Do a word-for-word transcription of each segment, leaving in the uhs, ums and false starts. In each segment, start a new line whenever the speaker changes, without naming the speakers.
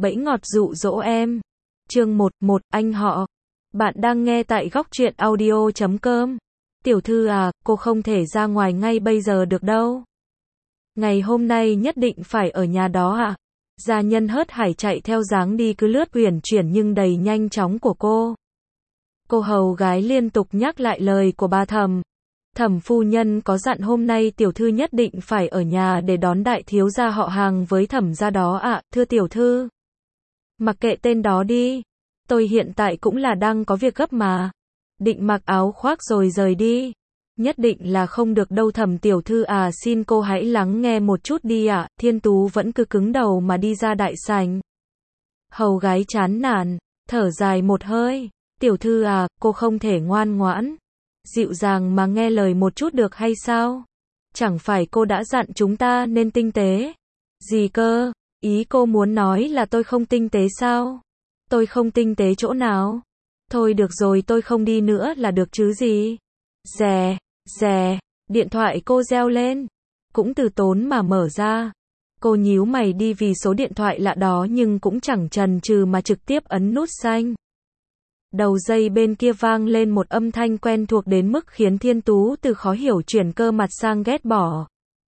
Bẫy ngọt dụ dỗ em. Chương một, một, anh họ. Bạn đang nghe tại góc truyện audio chấm com. Tiểu thư à, cô không thể ra ngoài ngay bây giờ được đâu. Ngày hôm nay nhất định phải ở nhà đó ạ. À? Gia nhân hớt hải chạy theo dáng đi cứ lướt uyển chuyển nhưng đầy nhanh chóng của cô. Cô hầu gái liên tục nhắc lại lời của bà Thẩm. Thẩm phu nhân có dặn hôm nay tiểu thư nhất định phải ở nhà để đón đại thiếu gia họ Hàng với Thẩm gia đó ạ, à, thưa tiểu thư. Mặc kệ tên đó đi. Tôi hiện tại cũng là đang có việc gấp mà. Định mặc áo khoác rồi rời đi. Nhất định là không được đâu Thẩm tiểu thư à, xin cô hãy lắng nghe một chút đi ạ. À. Thiên Tú vẫn cứ cứng đầu mà đi ra đại sảnh. Hầu gái chán nản, thở dài một hơi. Tiểu thư à, cô không thể ngoan ngoãn, dịu dàng mà nghe lời một chút được hay sao? Chẳng phải cô đã dặn chúng ta nên tinh tế. Gì cơ? Ý cô muốn nói là tôi không tinh tế sao? Tôi không tinh tế chỗ nào? Thôi được rồi, tôi không đi nữa là được chứ gì? Rè, rè, điện thoại cô reo lên. Cũng từ tốn mà mở ra. Cô nhíu mày đi vì số điện thoại lạ đó nhưng cũng chẳng chần chừ mà trực tiếp ấn nút xanh. Đầu dây bên kia vang lên một âm thanh quen thuộc đến mức khiến Thiên Tú từ khó hiểu chuyển cơ mặt sang ghét bỏ.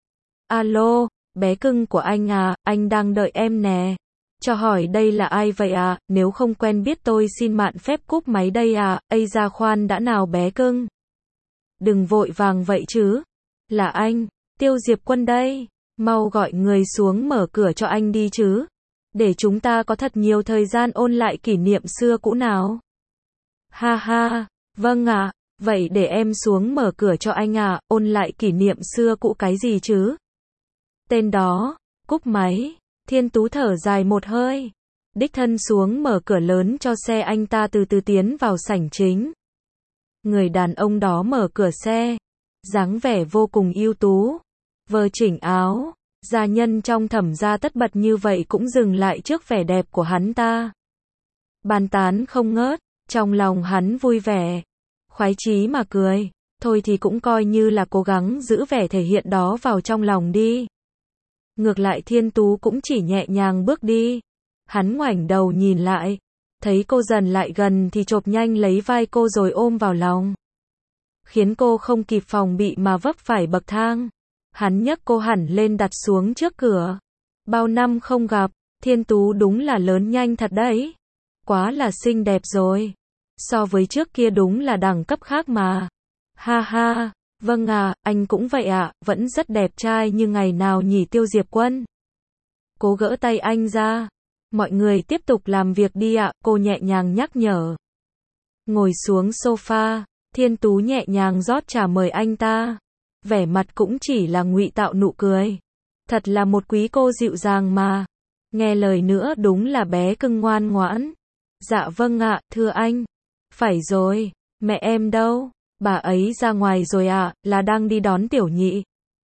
Alo, bé cưng của anh à, anh đang đợi em nè. Cho hỏi đây là ai vậy à, nếu không quen biết tôi xin mạn phép cúp máy đây à, ây da khoan đã nào bé cưng. Đừng vội vàng vậy chứ. Là anh, Tiêu Diệp Quân đây. Mau gọi người xuống mở cửa cho anh đi chứ. Để chúng ta có thật nhiều thời gian ôn lại kỷ niệm xưa cũ nào. Ha ha, vâng ạ, à, vậy để em xuống mở cửa cho anh à, ôn lại kỷ niệm xưa cũ cái gì chứ? Tên đó, cúp máy, Thiên Tú thở dài một hơi, đích thân xuống mở cửa lớn cho xe anh ta từ từ tiến vào sảnh chính. Người đàn ông đó mở cửa xe, dáng vẻ vô cùng ưu tú, vờ chỉnh áo, gia nhân trong Thẩm gia tất bật như vậy cũng dừng lại trước vẻ đẹp của hắn ta. Bàn tán không ngớt. Trong lòng hắn vui vẻ, khoái chí mà cười, thôi thì cũng coi như là cố gắng giữ vẻ thể hiện đó vào trong lòng đi. Ngược lại Thiên Tú cũng chỉ nhẹ nhàng bước đi. Hắn ngoảnh đầu nhìn lại, thấy cô dần lại gần thì chộp nhanh lấy vai cô rồi ôm vào lòng. Khiến cô không kịp phòng bị mà vấp phải bậc thang. Hắn nhấc cô hẳn lên đặt xuống trước cửa. Bao năm không gặp, Thiên Tú đúng là lớn nhanh thật đấy. Quá là xinh đẹp rồi. So với trước kia đúng là đẳng cấp khác mà. Ha ha, vâng à, anh cũng vậy ạ, à, vẫn rất đẹp trai như ngày nào nhỉ Tiêu Diệp Quân. Cô gỡ tay anh ra. Mọi người tiếp tục làm việc đi ạ, à, cô nhẹ nhàng nhắc nhở. Ngồi xuống sofa, Thiên Tú nhẹ nhàng rót trà mời anh ta. Vẻ mặt cũng chỉ là ngụy tạo nụ cười. Thật là một quý cô dịu dàng mà. Nghe lời nữa đúng là bé cưng ngoan ngoãn. Dạ vâng ạ, thưa anh. Phải rồi, mẹ em đâu? Bà ấy ra ngoài rồi ạ, à, là đang đi đón tiểu nhị.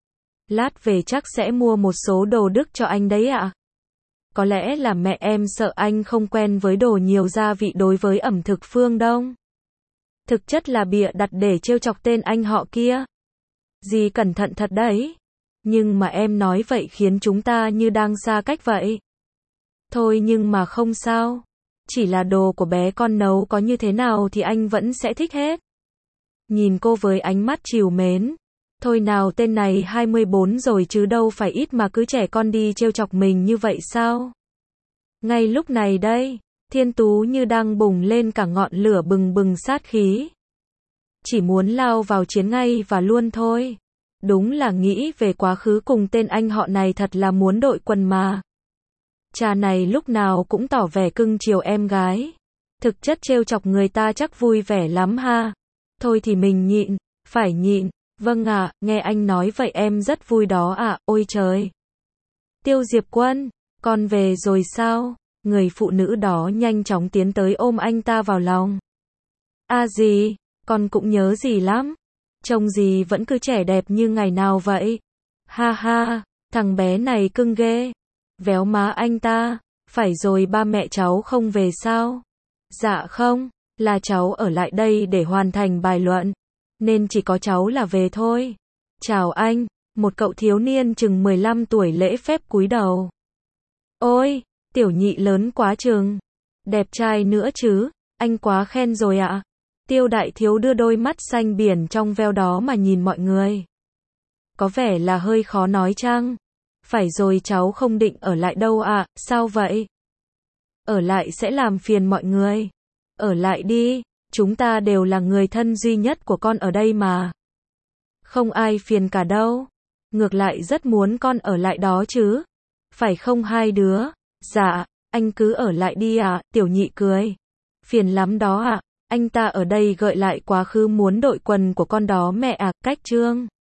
Lát về chắc sẽ mua một số đồ Đức cho anh đấy ạ. À. Có lẽ là mẹ em sợ anh không quen với đồ nhiều gia vị đối với ẩm thực phương Đông. Thực chất là bịa đặt để trêu chọc tên anh họ kia. Dì cẩn thận thật đấy. Nhưng mà em nói vậy khiến chúng ta như đang xa cách vậy. Thôi nhưng mà không sao. Chỉ là đồ của bé con nấu có như thế nào thì anh vẫn sẽ thích hết. Nhìn cô với ánh mắt trìu mến. Thôi nào tên này hai mươi bốn rồi chứ đâu phải ít mà cứ trẻ con đi trêu chọc mình như vậy sao? Ngay lúc này đây, Thiên Tú như đang bùng lên cả ngọn lửa bừng bừng sát khí. Chỉ muốn lao vào chiến ngay và luôn thôi. Đúng là nghĩ về quá khứ cùng tên anh họ này thật là muốn đội quần mà. Cha này lúc nào cũng tỏ vẻ cưng chiều em gái. Thực chất trêu chọc người ta chắc vui vẻ lắm ha. Thôi thì mình nhịn, phải nhịn. Vâng ạ, à, nghe anh nói vậy em rất vui đó ạ, à, ôi trời. Tiêu Diệp Quân, con về rồi sao? Người phụ nữ đó nhanh chóng tiến tới ôm anh ta vào lòng. À gì, con cũng nhớ gì lắm. Trông gì vẫn cứ trẻ đẹp như ngày nào vậy. Ha ha, thằng bé này cưng ghê. Véo má anh ta, phải rồi ba mẹ cháu không về sao? Dạ không, là cháu ở lại đây để hoàn thành bài luận, nên chỉ có cháu là về thôi. Chào anh, một cậu thiếu niên chừng mười lăm tuổi lễ phép cúi đầu. Ôi, Tiểu nhị lớn quá chừng. Đẹp trai nữa chứ, anh quá khen rồi ạ. Tiêu đại thiếu đưa đôi mắt xanh biển trong veo đó mà nhìn mọi người. Có vẻ là hơi khó nói chăng? Phải rồi, cháu không định ở lại đâu ạ, sao vậy? Ở lại sẽ làm phiền mọi người. Ở lại đi, chúng ta đều là người thân duy nhất của con ở đây mà. Không ai phiền cả đâu. Ngược lại rất muốn con ở lại đó chứ. Phải không hai đứa? Dạ, anh cứ ở lại đi ạ, tiểu nhị cười. Phiền lắm đó ạ, anh ta ở đây gợi lại quá khứ muốn đội quần của con đó mẹ ạ, cách trương.